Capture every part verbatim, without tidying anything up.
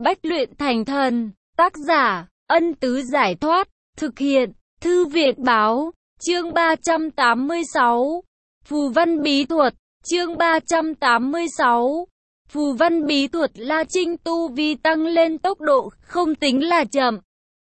Bách luyện thành thần. Tác giả, Ân Tứ Giải Thoát. Thực hiện, Thư Việt Báo. Chương ba trăm tám mươi sáu. Phù văn bí thuật. Chương ba trăm tám mươi sáu. Phù văn bí thuật. La Trinh tu vi tăng lên tốc độ không tính là chậm.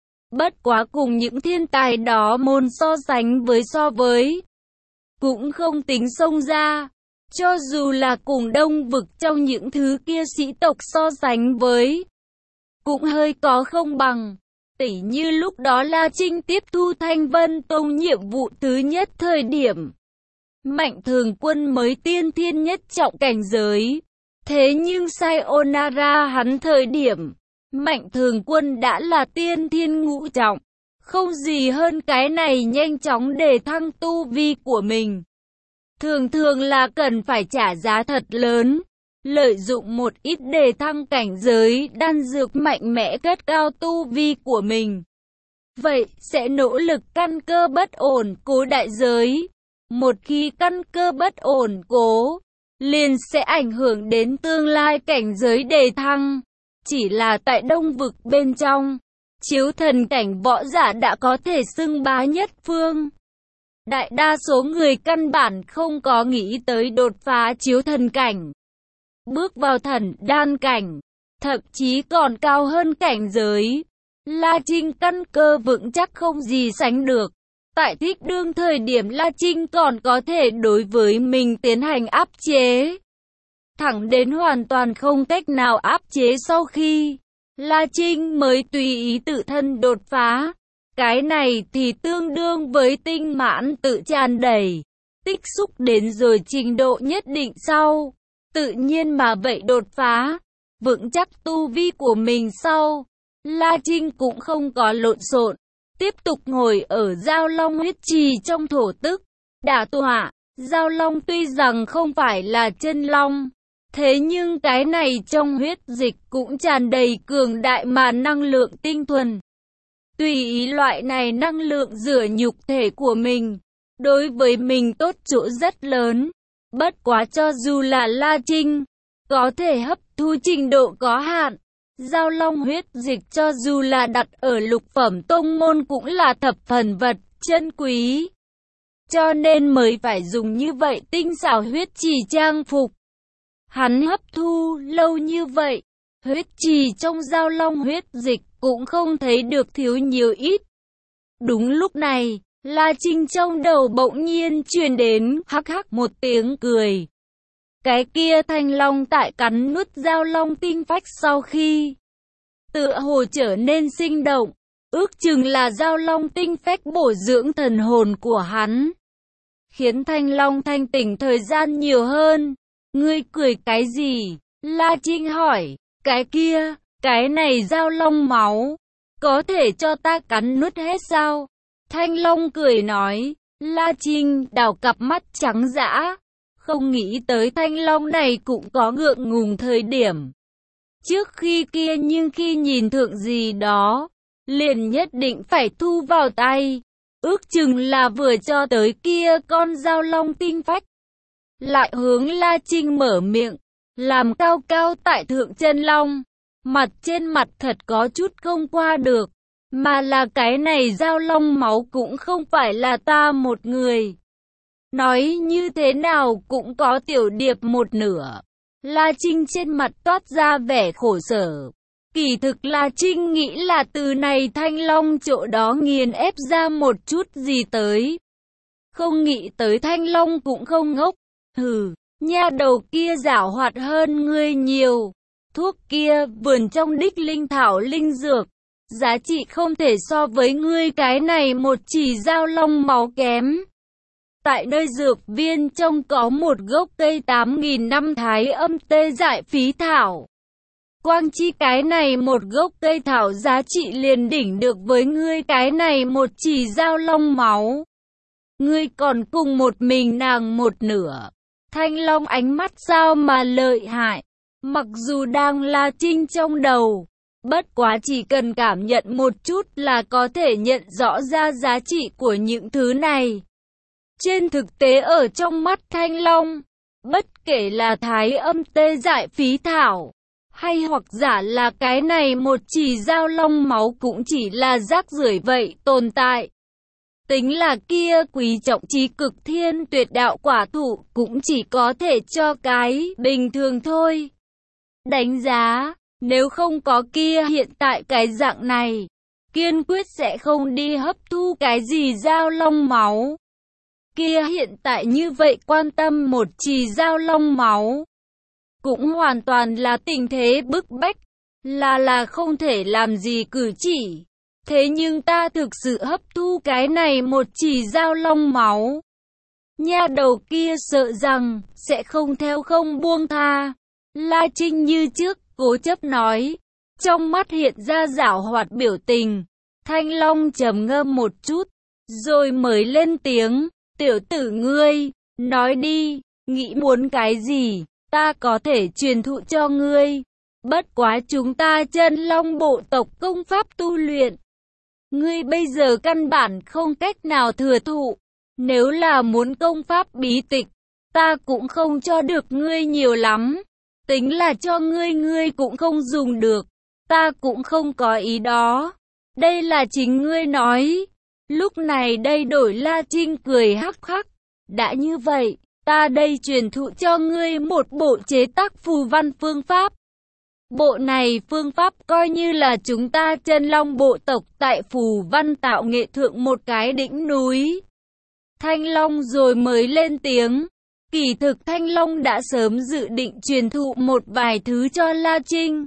Bất quá cùng những thiên tài đó môn so sánh với so với, cũng không tính xông ra. Cho dù là cùng đông vực trong những thứ kia sĩ tộc so sánh với, cũng hơi có không bằng. Tỉ như lúc đó La Trinh tiếp thu Thanh Vân Tông nhiệm vụ thứ nhất thời điểm, Mạnh Thường Quân mới tiên thiên nhất trọng cảnh giới. Thế nhưng Sayonara hắn thời điểm, Mạnh Thường Quân đã là tiên thiên ngũ trọng. Không gì hơn cái này nhanh chóng đề thăng tu vi của mình. Thường thường là cần phải trả giá thật lớn, lợi dụng một ít đề thăng cảnh giới đan dược mạnh mẽ cất cao tu vi của mình. Vậy sẽ nỗ lực căn cơ bất ổn cố đại giới. Một khi căn cơ bất ổn cố, liền sẽ ảnh hưởng đến tương lai cảnh giới đề thăng. Chỉ là tại đông vực bên trong, chiếu thần cảnh võ giả đã có thể xưng bá nhất phương. Đại đa số người căn bản không có nghĩ tới đột phá chiếu thần cảnh, bước vào thần đan cảnh, thậm chí còn cao hơn cảnh giới. La Trinh căn cơ vững chắc không gì sánh được. Tại thích đương thời điểm La Trinh còn có thể đối với mình tiến hành áp chế, thẳng đến hoàn toàn không cách nào áp chế sau khi La Trinh mới tùy ý tự thân đột phá. Cái này thì tương đương với tinh mãn tự tràn đầy, tích xúc đến rồi trình độ nhất định sau, tự nhiên mà vậy đột phá, vững chắc tu vi của mình sau. La Trinh cũng không có lộn xộn, tiếp tục ngồi ở Giao Long huyết trì trong thổ tức, đả tọa. Giao Long tuy rằng không phải là chân long, thế nhưng cái này trong huyết dịch cũng tràn đầy cường đại mà năng lượng tinh thuần. Tùy ý loại này năng lượng rửa nhục thể của mình, đối với mình tốt chỗ rất lớn. Bất quá cho dù là La Trinh, có thể hấp thu trình độ có hạn. Giao Long huyết dịch cho dù là đặt ở lục phẩm tông môn cũng là thập phần vật chân quý. Cho nên mới phải dùng như vậy tinh xảo huyết trì trang phục. Hắn hấp thu lâu như vậy, huyết trì trong Giao Long huyết dịch cũng không thấy được thiếu nhiều ít. Đúng lúc này, La Trinh trong đầu bỗng nhiên truyền đến hắc hắc một tiếng cười. Cái kia thanh long tại cắn nuốt Giao Long tinh phách sau khi, tựa hồ trở nên sinh động, ước chừng là Giao Long tinh phách bổ dưỡng thần hồn của hắn, khiến thanh long thanh tỉnh thời gian nhiều hơn. Ngươi cười cái gì? La Trinh hỏi. Cái kia, cái này Giao Long máu, có thể cho ta cắn nuốt hết sao? Thanh long cười nói. La Trinh đào cặp mắt trắng dã, không nghĩ tới thanh long này cũng có ngượng ngùng thời điểm. Trước khi kia nhưng khi nhìn thượng gì đó, liền nhất định phải thu vào tay. Ước chừng là vừa cho tới kia con Giao Long tinh phách. Lại hướng La Trinh mở miệng, làm cao cao tại thượng chân long. Mặt trên mặt thật có chút không qua được, mà là cái này Giao Long máu cũng không phải là ta một người. Nói như thế nào cũng có tiểu điệp một nửa. La Trinh trên mặt toát ra vẻ khổ sở. Kỳ thực La Trinh nghĩ là từ này thanh long chỗ đó nghiền ép ra một chút gì tới. Không nghĩ tới thanh long cũng không ngốc. Hừ, nha đầu kia giảo hoạt hơn ngươi nhiều. Thuốc kia, vườn trong đích linh thảo linh dược, giá trị không thể so với ngươi cái này một chỉ Giao Long máu kém. Tại nơi dược viên trong có một gốc cây tám nghìn năm thái âm tê dại phí thảo. Quang chi cái này một gốc cây thảo giá trị liền đỉnh được với ngươi cái này một chỉ Giao Long máu. Ngươi còn cùng một mình nàng một nửa. Thanh long ánh mắt sao mà lợi hại. Mặc dù đang La Trinh trong đầu, bất quá chỉ cần cảm nhận một chút là có thể nhận rõ ra giá trị của những thứ này. Trên thực tế ở trong mắt thanh long, bất kể là thái âm tê dại phí thảo, Hay hoặc giả là cái này một chỉ dao long máu cũng chỉ là rác rưởi vậy tồn tại. Tính là kia quý trọng trí cực thiên tuyệt đạo quả thụ cũng chỉ có thể cho cái bình thường thôi. Đánh giá, nếu không có kia hiện tại cái dạng này, kiên quyết sẽ không đi hấp thu cái gì dao long máu. Kia hiện tại như vậy quan tâm một chỉ dao long máu, cũng hoàn toàn là tình thế bức bách, là là không thể làm gì cử chỉ. Thế nhưng ta thực sự hấp thu cái này một chỉ dao long máu. Nha đầu kia sợ rằng sẽ không theo không buông tha. La Trinh như trước cố chấp nói, trong mắt hiện ra giảo hoạt biểu tình. Thanh Long trầm ngâm một chút, rồi mới lên tiếng, tiểu tử ngươi, nói đi, nghĩ muốn cái gì, ta có thể truyền thụ cho ngươi. Bất quá chúng ta chân long bộ tộc công pháp tu luyện, ngươi bây giờ căn bản không cách nào thừa thụ. Nếu là muốn công pháp bí tịch, ta cũng không cho được ngươi nhiều lắm. Tính là cho ngươi ngươi cũng không dùng được, ta cũng không có ý đó. Đây là chính ngươi nói. Lúc này đây đổi La Trinh cười hắc hắc. Đã như vậy, ta đây truyền thụ cho ngươi một bộ chế tác phù văn phương pháp. Bộ này phương pháp coi như là chúng ta chân long bộ tộc tại phù văn tạo nghệ thượng một cái đỉnh núi. Thanh Long rồi mới lên tiếng. Kỳ thực Thanh Long đã sớm dự định truyền thụ một vài thứ cho La Trinh.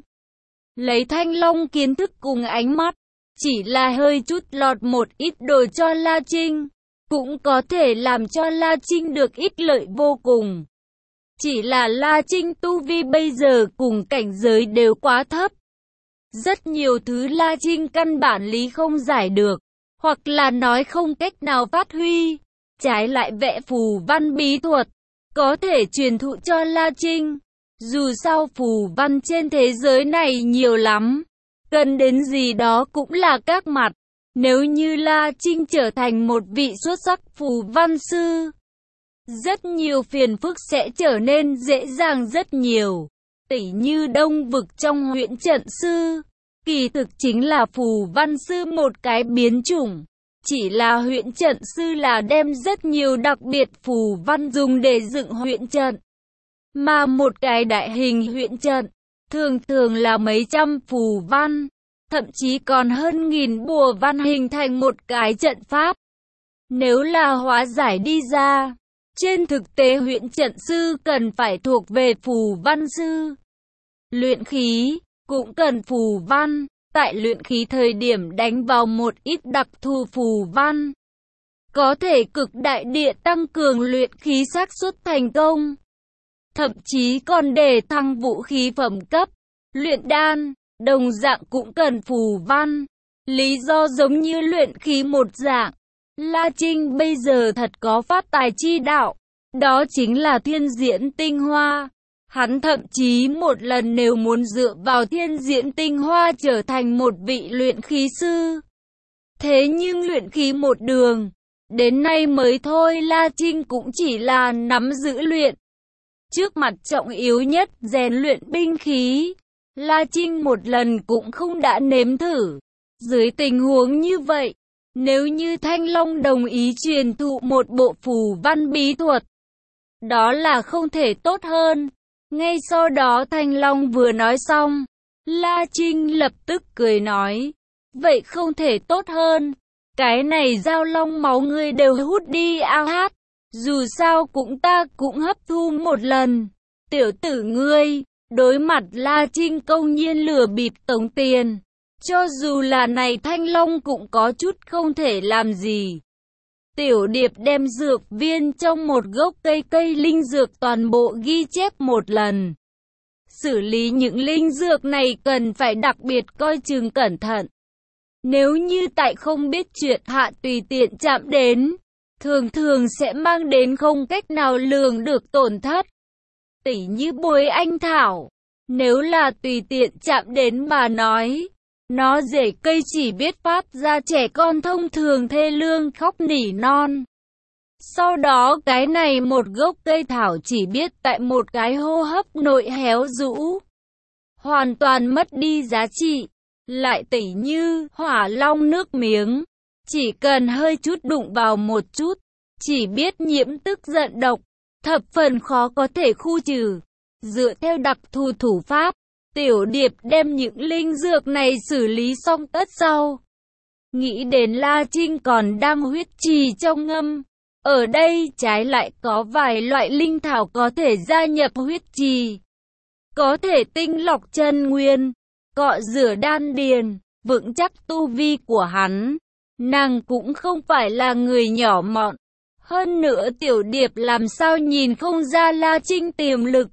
Lấy Thanh Long kiến thức cùng ánh mắt, chỉ là hơi chút lọt một ít đồ cho La Trinh, cũng có thể làm cho La Trinh được ích lợi vô cùng. Chỉ là La Trinh tu vi bây giờ cùng cảnh giới đều quá thấp. Rất nhiều thứ La Trinh căn bản lý không giải được, hoặc là nói không cách nào phát huy. Trái lại vẽ phù văn bí thuật, có thể truyền thụ cho La Trinh. Dù sao phù văn trên thế giới này nhiều lắm, cần đến gì đó cũng là các mặt. Nếu như La Trinh trở thành một vị xuất sắc phù văn sư, rất nhiều phiền phức sẽ trở nên dễ dàng rất nhiều. Tỉ như Đông Vực trong huyện trận sư, kỳ thực chính là phù văn sư một cái biến chủng. Chỉ là huyện trận sư là đem rất nhiều đặc biệt phù văn dùng để dựng huyện trận. Mà một cái đại hình huyện trận, thường thường là mấy trăm phù văn, thậm chí còn hơn nghìn bùa văn hình thành một cái trận pháp. Nếu là hóa giải đi ra, trên thực tế huyện trận sư cần phải thuộc về phù văn sư. Luyện khí, cũng cần phù văn. Tại luyện khí thời điểm đánh vào một ít đặc thù phù văn, có thể cực đại địa tăng cường luyện khí xác suất thành công. Thậm chí còn để thăng vũ khí phẩm cấp, luyện đan, đồng dạng cũng cần phù văn. Lý do giống như luyện khí một dạng. La Trinh bây giờ thật có phát tài chi đạo, đó chính là thiên diễn tinh hoa. Hắn thậm chí một lần nếu muốn dựa vào thiên diễn tinh hoa trở thành một vị luyện khí sư. Thế nhưng luyện khí một đường, đến nay mới thôi La Trinh cũng chỉ là nắm giữ luyện. Trước mặt trọng yếu nhất rèn luyện binh khí, La Trinh một lần cũng không đã nếm thử. Dưới tình huống như vậy, nếu như Thanh Long đồng ý truyền thụ một bộ phù văn bí thuật, đó là không thể tốt hơn. Ngay sau đó Thanh Long vừa nói xong, La Trinh lập tức cười nói, vậy không thể tốt hơn. Cái này dao long máu ngươi đều hút đi ao hát, dù sao cũng ta cũng hấp thu một lần. Tiểu tử ngươi, đối mặt La Trinh công nhiên lừa bịp tống tiền, cho dù là này Thanh Long cũng có chút không thể làm gì. Tiểu Điệp đem dược viên trong một gốc cây cây linh dược toàn bộ ghi chép một lần. Xử lý những linh dược này cần phải đặc biệt coi chừng cẩn thận. Nếu như tại không biết chuyện hạ tùy tiện chạm đến, thường thường sẽ mang đến không cách nào lường được tổn thất. Tỉ như bối anh thảo, nếu là tùy tiện chạm đến mà nói, nó rễ cây chỉ biết phát ra trẻ con thông thường thê lương khóc nỉ non. Sau đó cái này một gốc cây thảo chỉ biết tại một cái hô hấp nội héo rũ. hoàn toàn mất đi giá trị. Lại tỉ như hỏa long nước miếng, chỉ cần hơi chút đụng vào một chút, chỉ biết nhiễm tức giận độc, thập phần khó có thể khu trừ. Dựa theo đặc thù thủ pháp, Tiểu Điệp đem những linh dược này xử lý xong tất sau. Nghĩ đến La Trinh còn đang huyết trì trong ngâm. Ở đây trái lại có vài loại linh thảo có thể gia nhập huyết trì. Có thể tinh lọc chân nguyên, cọ rửa đan điền, vững chắc tu vi của hắn. Nàng cũng không phải là người nhỏ mọn. Hơn nữa Tiểu Điệp làm sao nhìn không ra La Trinh tiềm lực.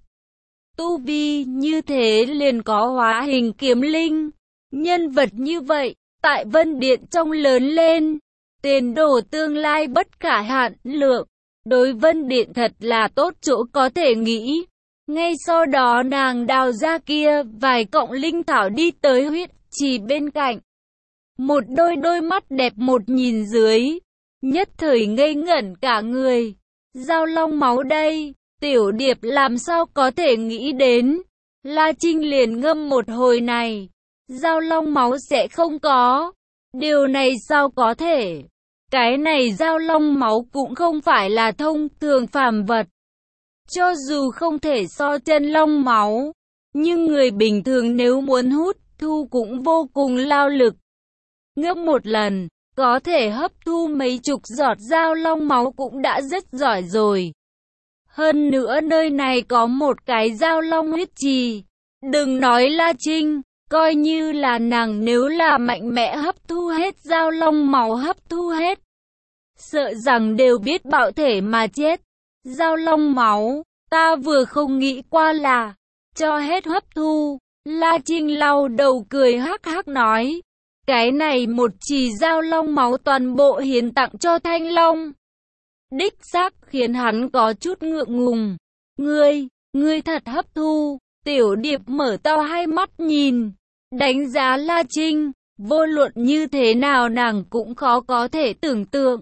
Tu vi như thế liền có hóa hình kiếm linh. Nhân vật như vậy, tại Vân Điện trong lớn lên, tiền đồ tương lai bất khả hạn lượng. Đối Vân Điện thật là tốt chỗ có thể nghĩ. Ngay sau đó nàng đào ra kia vài cọng linh thảo đi tới huyết trì bên cạnh. Một đôi đôi mắt đẹp một nhìn dưới, nhất thời ngây ngẩn cả người. Dao long máu đây, Tiểu Điệp làm sao có thể nghĩ đến. La Trinh liền ngâm một hồi này, dao long máu sẽ không có. Điều này sao có thể? Cái này dao long máu cũng không phải là thông thường phàm vật. Cho dù không thể so chân long máu, nhưng người bình thường nếu muốn hút thu cũng vô cùng lao lực. Ngâm một lần, có thể hấp thu mấy chục giọt dao long máu cũng đã rất giỏi rồi. Hơn nữa nơi này có một cái dao long huyết trì. Đừng nói La Trinh, coi như là nàng nếu là mạnh mẽ hấp thu hết dao long máu hấp thu hết, sợ rằng đều biết bạo thể mà chết. Dao long máu, ta vừa không nghĩ qua là cho hết hấp thu. La Trinh lau đầu cười hắc hắc nói, cái này một chỉ dao long máu toàn bộ hiến tặng cho Thanh Long. Đích xác khiến hắn có chút ngượng ngùng. Ngươi, ngươi thật hấp thu. Tiểu Điệp mở to hai mắt nhìn, đánh giá La Trinh, vô luận như thế nào nàng cũng khó có thể tưởng tượng.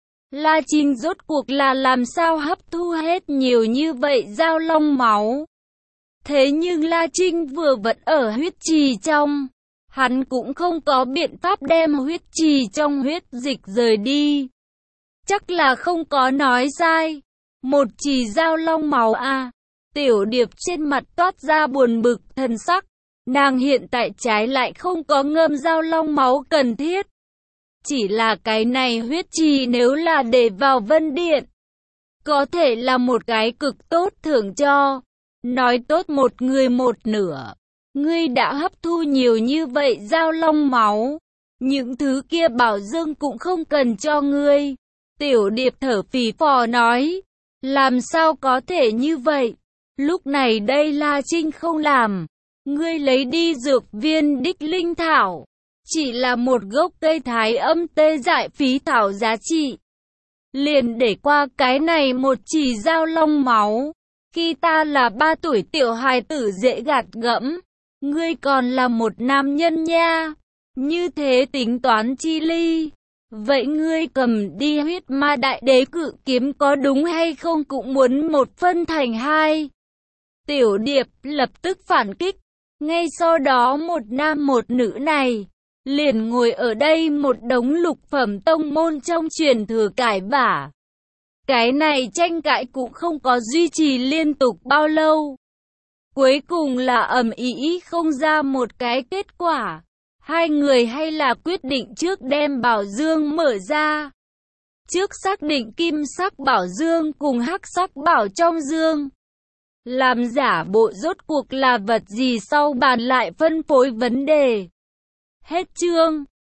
La Trinh rốt cuộc là làm sao hấp thu hết nhiều như vậy dao long máu. Thế nhưng La Trinh vừa vẫn ở huyết trì trong, hắn cũng không có biện pháp đem huyết trì trong huyết dịch rời đi. Chắc là không có nói sai. Một chỉ dao long máu à. Tiểu Điệp trên mặt toát ra buồn bực thần sắc. Nàng hiện tại trái lại không có ngâm dao long máu cần thiết. Chỉ là cái này huyết trì nếu là để vào Vân Điện, có thể là một cái cực tốt thưởng cho. Nói tốt một người một nửa. Ngươi đã hấp thu nhiều như vậy dao long máu, những thứ kia bảo dương cũng không cần cho ngươi. Tiểu Điệp thở phì phò nói, làm sao có thể như vậy? Lúc này đây La Trinh không làm. Ngươi lấy đi dược viên đích linh thảo, chỉ là một gốc cây thái âm tê dại phí thảo giá trị. Liền để qua cái này một chỉ dao long máu. Khi ta là ba tuổi tiểu hài tử dễ gạt gẫm, ngươi còn là một nam nhân nha. Như thế tính toán chi ly. Vậy ngươi cầm đi huyết ma đại đế cự kiếm có đúng hay không cũng muốn một phân thành hai. Tiểu Điệp lập tức phản kích. Ngay sau đó một nam một nữ này liền ngồi ở đây một đống lục phẩm tông môn trong truyền thừa cãi vả. Cái này tranh cãi cũng không có duy trì liên tục bao lâu. Cuối cùng là ầm ĩ không ra một cái kết quả. Hai người hay là quyết định trước đem bảo dương mở ra. Trước xác định kim sắc bảo dương cùng hắc sắc bảo trong dương. Làm giả bộ rốt cuộc là vật gì sau bàn lại phân phối vấn đề. Hết chương.